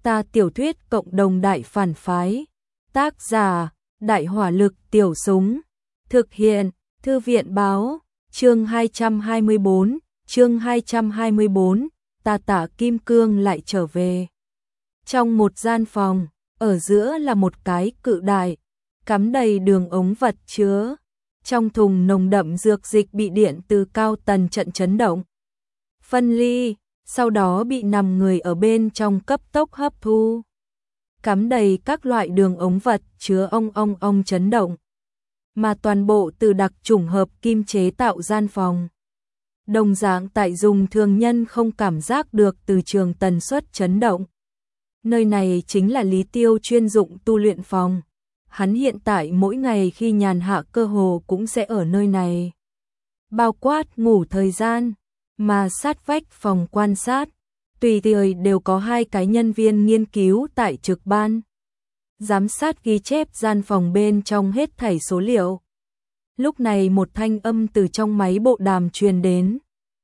Ta tiểu thuyết cộng đồng đại phản phái. Tác giả: Đại hỏa lực tiểu súng. Thực hiện: Thư viện báo. Chương 224, ta Tạ Kim Cương lại trở về. Trong một gian phòng, ở giữa là một cái cự đại, cắm đầy đường ống vật chứa. Trong thùng nồng đậm dược dịch bị điện từ cao tần trận chấn động, phân ly, sau đó bị nằm người ở bên trong cấp tốc hấp thu. Cắm đầy các loại đường ống vật chứa ong chấn động, mà toàn bộ từ đặc chủng hợp kim chế tạo gian phòng. Đồng dạng tại dùng thường nhân không cảm giác được từ trường tần suất chấn động. Nơi này chính là Lý Tiêu chuyên dụng tu luyện phòng. Hắn hiện tại mỗi ngày khi nhàn hạ cơ hồ cũng sẽ ở nơi này. Bao quát ngủ thời gian, mà sát vách phòng quan sát, tùy thời đều có 2 cái nhân viên nghiên cứu tại trực ban. Giám sát ghi chép gian phòng bên trong hết thảy số liệu. Lúc này một thanh âm từ trong máy bộ đàm truyền đến.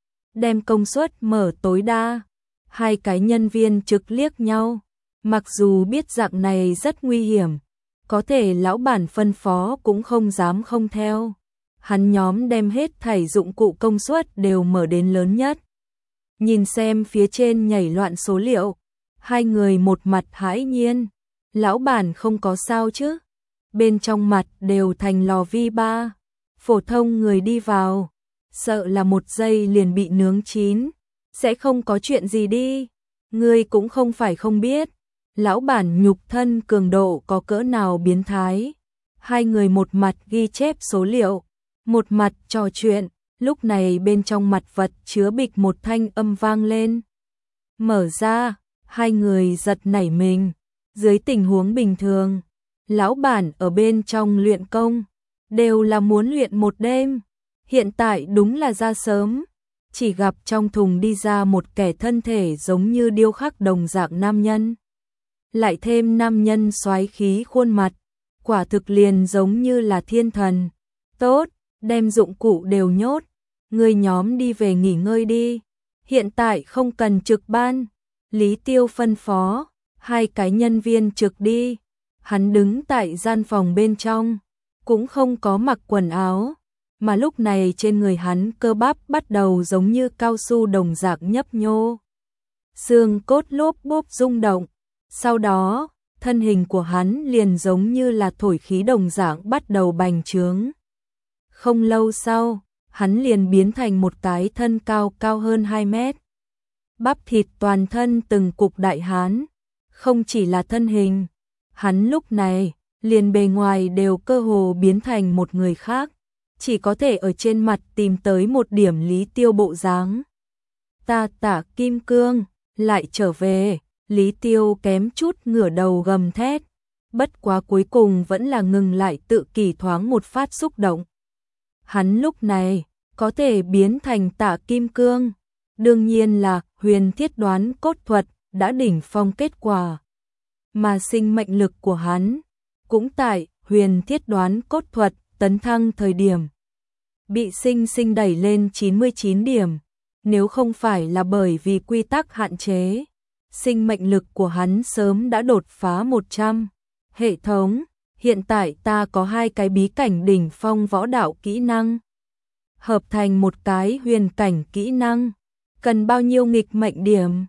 Đem công suất mở tối đa. 2 cái nhân viên trực liếc nhau. Mặc dù biết dạng này rất nguy hiểm, có thể lão bản phân phó cũng không dám không theo. Hắn nhóm đem hết thảy dụng cụ công suất đều mở đến lớn nhất. Nhìn xem phía trên nhảy loạn số liệu, 2 người một mặt hãi nhiên. Lão bản không có sao chứ? Bên trong mặt đều thành lò vi ba. Phổ thông người đi vào, sợ là 1 giây liền bị nướng chín. Sẽ không có chuyện gì đi. Ngươi cũng không phải không biết. Lão bản nhục thân cường độ có cỡ nào biến thái. 2 người một mặt ghi chép số liệu, một mặt trò chuyện. Lúc này bên trong mặt vật chứa bịch một thanh âm vang lên. Mở ra, 2 người giật nảy mình. Dưới tình huống bình thường, lão bản ở bên trong luyện công, đều là muốn luyện một đêm. Hiện tại đúng là ra sớm, chỉ gặp trong thùng đi ra một kẻ thân thể giống như điêu khắc đồng dạng nam nhân. Lại thêm nam nhân soái khí khuôn mặt, quả thực liền giống như là thiên thần. Tốt, đem dụng cụ đều nhốt, người nhóm đi về nghỉ ngơi đi. Hiện tại không cần trực ban. Lý Tiêu phân phó, 2 cái nhân viên trực đi. Hắn đứng tại gian phòng bên trong, cũng không có mặc quần áo, mà lúc này trên người hắn cơ bắp bắt đầu giống như cao su đồng dạng nhấp nhô. Xương cốt lốp bốp rung động, sau đó, thân hình của hắn liền giống như là thổi khí đồng dạng bắt đầu bành trướng. Không lâu sau, hắn liền biến thành một cái thân cao hơn 2 mét. Bắp thịt toàn thân từng cục đại hán, không chỉ là thân hình, hắn lúc này liền bề ngoài đều cơ hồ biến thành một người khác, chỉ có thể ở trên mặt tìm tới một điểm Lý Tiêu bộ dáng. Ta Tạ Kim Cương lại trở về. Lý Tiêu kém chút ngửa đầu gầm thét, bất quá cuối cùng vẫn là ngừng lại tự kỷ thoáng một phát xúc động. Hắn lúc này có thể biến thành Tạ Kim Cương, đương nhiên là huyền thiết đoán cốt thuật đã đỉnh phong kết quả. Mà sinh mệnh lực của hắn cũng tại huyền thiết đoán cốt thuật tấn thăng thời điểm bị sinh đẩy lên 99 điểm, nếu không phải là bởi vì quy tắc hạn chế. Sinh mệnh lực của hắn sớm đã đột phá 100. Hệ thống, hiện tại ta có 2 cái bí cảnh đỉnh phong võ đạo kỹ năng. Hợp thành một cái huyền cảnh kỹ năng. Cần bao nhiêu nghịch mệnh điểm?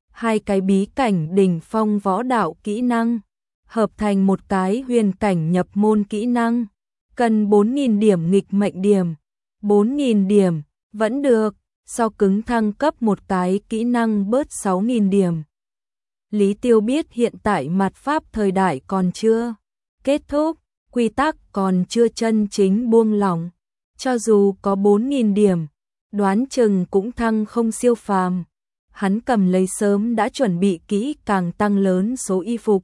2 cái bí cảnh đỉnh phong võ đạo kỹ năng. Hợp thành một cái huyền cảnh nhập môn kỹ năng. Cần 4.000 điểm nghịch mệnh điểm. 4.000 điểm, vẫn được, so cứng thăng cấp một cái kỹ năng bớt 6.000 điểm. Lý Tiêu biết hiện tại mạt pháp thời đại còn chưa kết thúc, quy tắc còn chưa chân chính buông lỏng. Cho dù có 4.000 điểm, đoán chừng cũng thăng không siêu phàm. Hắn cầm lấy sớm đã chuẩn bị kỹ càng tăng lớn số y phục.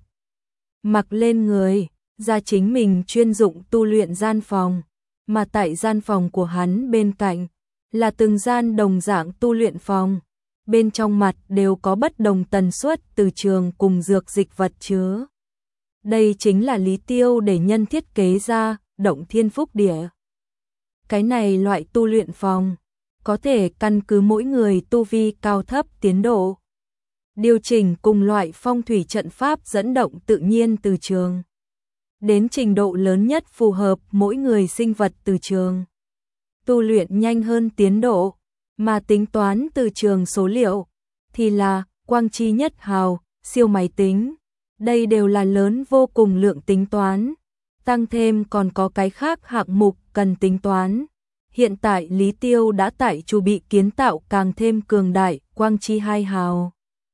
Mặc lên người, ra chính mình chuyên dụng tu luyện gian phòng. Mà tại gian phòng của hắn bên cạnh, là từng gian đồng dạng tu luyện phòng. Bên trong mặt đều có bất đồng tần suất từ trường cùng dược dịch vật chứa. Đây chính là Lý Tiêu để nhân thiết kế ra Động Thiên Phúc Địa. Cái này loại tu luyện phòng, có thể căn cứ mỗi người tu vi cao thấp tiến độ. điều chỉnh cùng loại phong thủy trận pháp dẫn động tự nhiên từ trường. Đến trình độ lớn nhất phù hợp mỗi người sinh vật từ trường. Tu luyện nhanh hơn tiến độ, mà tính toán từ trường số liệu, thì là quang chi nhất hào, siêu máy tính. Đây đều là lớn vô cùng lượng tính toán. Tăng thêm còn có cái khác hạng mục cần tính toán. Hiện tại Lý Tiêu đã tại chu bị kiến tạo càng thêm cường đại, quang chi 2 hào.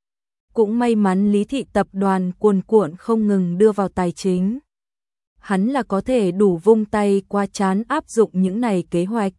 Cũng may mắn Lý Thị tập đoàn cuồn cuộn không ngừng đưa vào tài chính. Hắn là có thể đủ vung tay qua trán áp dụng những này kế hoạch.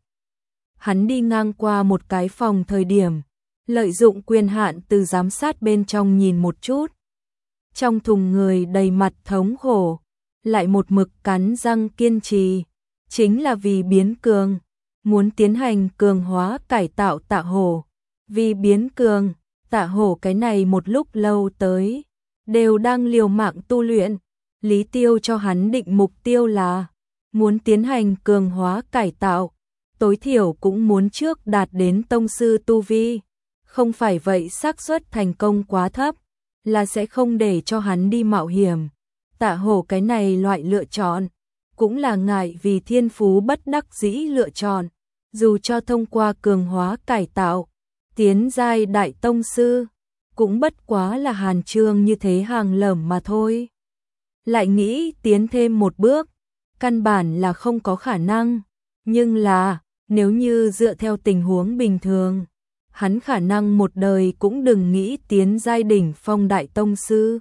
Hắn đi ngang qua một cái phòng thời điểm, lợi dụng quyền hạn từ giám sát bên trong nhìn một chút. Trong thùng người đầy mặt thống khổ, lại một mực cắn răng kiên trì, chính là vì biến cường, muốn tiến hành cường hóa cải tạo Tạ Hổ. Vì biến cường, Tạ Hổ cái này một lúc lâu tới, đều đang liều mạng tu luyện. Lý Tiêu cho hắn định mục tiêu là muốn tiến hành cường hóa cải tạo, tối thiểu cũng muốn trước đạt đến tông sư tu vi, không phải vậy xác suất thành công quá thấp, là sẽ không để cho hắn đi mạo hiểm. Tạ Hổ cái này loại lựa chọn, cũng là ngại vì thiên phú bất đắc dĩ lựa chọn, dù cho thông qua cường hóa cải tạo, tiến giai đại tông sư, cũng bất quá là hàn chương như thế hàng lởm mà thôi. Lại nghĩ tiến thêm một bước, căn bản là không có khả năng, nhưng là, nếu như dựa theo tình huống bình thường, hắn khả năng một đời cũng đừng nghĩ tiến giai đỉnh phong đại tông sư.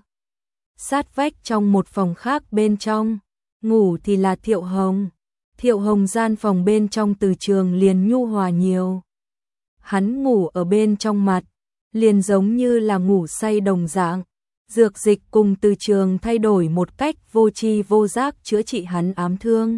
Sát vách trong một phòng khác bên trong, ngủ thì là Thiệu Hồng. Thiệu Hồng gian phòng bên trong từ trường liền nhu hòa nhiều. Hắn ngủ ở bên trong mặt, liền giống như là ngủ say đồng dạng. Dược dịch cùng từ trường thay đổi một cách vô tri vô giác chữa trị hắn ám thương.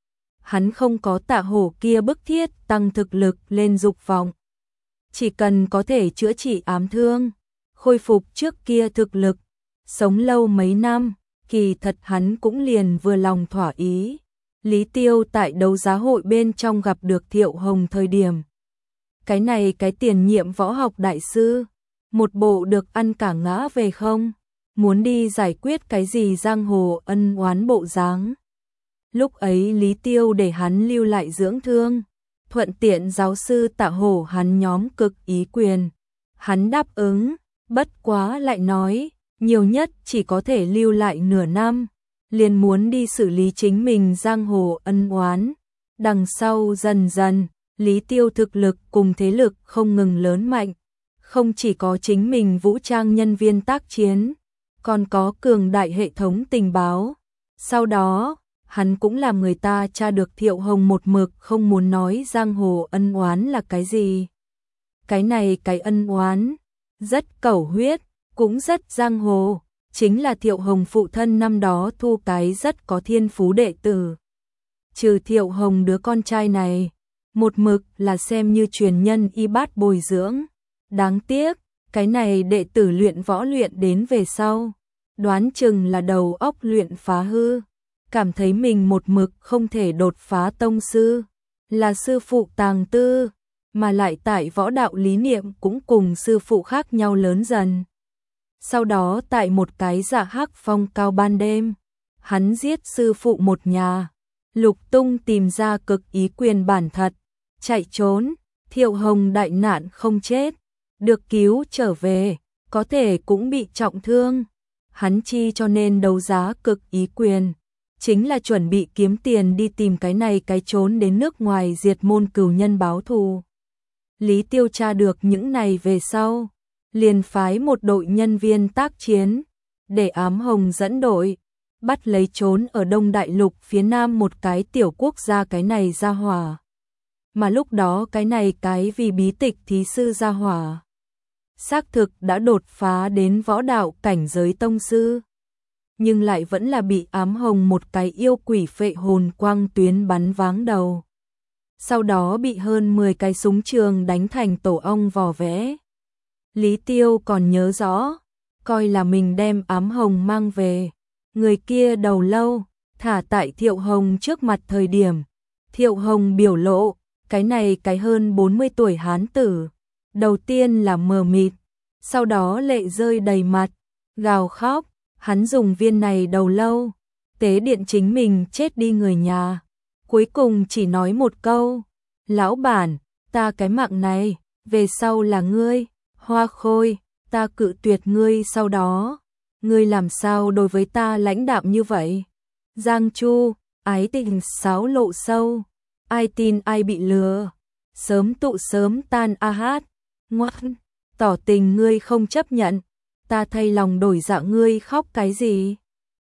Hắn không có Tạ Hổ kia bức thiết tăng thực lực lên dục vọng. Chỉ cần có thể chữa trị ám thương, khôi phục trước kia thực lực, sống lâu mấy năm, kỳ thật hắn cũng liền vừa lòng thỏa ý. Lý Tiêu tại đấu giá hội bên trong gặp được Thiệu Hồng thời điểm. Cái này cái tiền nhiệm võ học đại sư, một bộ được ăn cả ngã về không, muốn đi giải quyết cái gì giang hồ ân oán bộ dáng. Lúc ấy Lý Tiêu để hắn lưu lại dưỡng thương, thuận tiện giáo sư Tạ Hổ hắn nhóm cực ý quyền. Hắn đáp ứng, bất quá lại nói, nhiều nhất chỉ có thể lưu lại nửa năm, liền muốn đi xử lý chính mình giang hồ ân oán. Đằng sau dần dần, Lý Tiêu thực lực cùng thế lực không ngừng lớn mạnh, không chỉ có chính mình vũ trang nhân viên tác chiến, còn có cường đại hệ thống tình báo. Sau đó, hắn cũng làm người ta tra được Thiệu Hồng một mực không muốn nói giang hồ ân oán là cái gì. Cái này cái ân oán, rất cẩu huyết, cũng rất giang hồ, chính là Thiệu Hồng phụ thân năm đó thu cái rất có thiên phú đệ tử. Trừ Thiệu Hồng đứa con trai này, một mực là xem như truyền nhân y bát bồi dưỡng. Đáng tiếc, cái này đệ tử luyện võ luyện đến về sau, đoán chừng là đầu óc luyện phá hư, cảm thấy mình một mực không thể đột phá tông sư, là sư phụ tàng tư, mà lại tại võ đạo lý niệm cũng cùng sư phụ khác nhau lớn dần. Sau đó tại một cái dạ hắc phong cao ban đêm, hắn giết sư phụ một nhà, lục tung tìm ra cực ý quyền bản thật, chạy trốn. Thiệu Hồng đại nạn không chết, được cứu trở về, có thể cũng bị trọng thương. Hắn chi cho nên đấu giá cực ý quyền, chính là chuẩn bị kiếm tiền đi tìm cái này cái trốn đến nước ngoài diệt môn cừu nhân báo thù. Lý Tiêu tra được những này về sau, liền phái một đội nhân viên tác chiến, để Ám Hồng dẫn đội, bắt lấy trốn ở Đông Đại Lục phía Nam một cái tiểu quốc gia cái này ra hỏa. Mà lúc đó cái này cái vì bí tịch thí sư gia hỏa, xác thực đã đột phá đến võ đạo cảnh giới tông sư, nhưng lại vẫn là bị Ám Hồng một cái yêu quỷ phệ hồn quang tuyến bắn váng đầu. Sau đó bị hơn 10 cái súng trường đánh thành tổ ong vò vẽ. Lý Tiêu còn nhớ rõ, coi là mình đem Ám Hồng mang về, người kia đầu lâu, thả tại Thiệu Hồng trước mặt thời điểm. Thiệu Hồng biểu lộ, cái này cái hơn 40 tuổi hán tử, đầu tiên là mờ mịt, sau đó lệ rơi đầy mặt, gào khóc, hắn dùng viên này đầu lâu, tế điện chính mình chết đi người nhà. Cuối cùng chỉ nói một câu, lão bản, ta cái mạng này, về sau là ngươi, Hoa Khôi, ta cự tuyệt ngươi sau đó. Ngươi làm sao đối với ta lãnh đạm như vậy? Giang Chu, ái tình xáo lộ sâu, ai tin ai bị lừa, sớm tụ sớm tan a hát, ngoan, tỏ tình ngươi không chấp nhận, ta thay lòng đổi dạ ngươi khóc cái gì?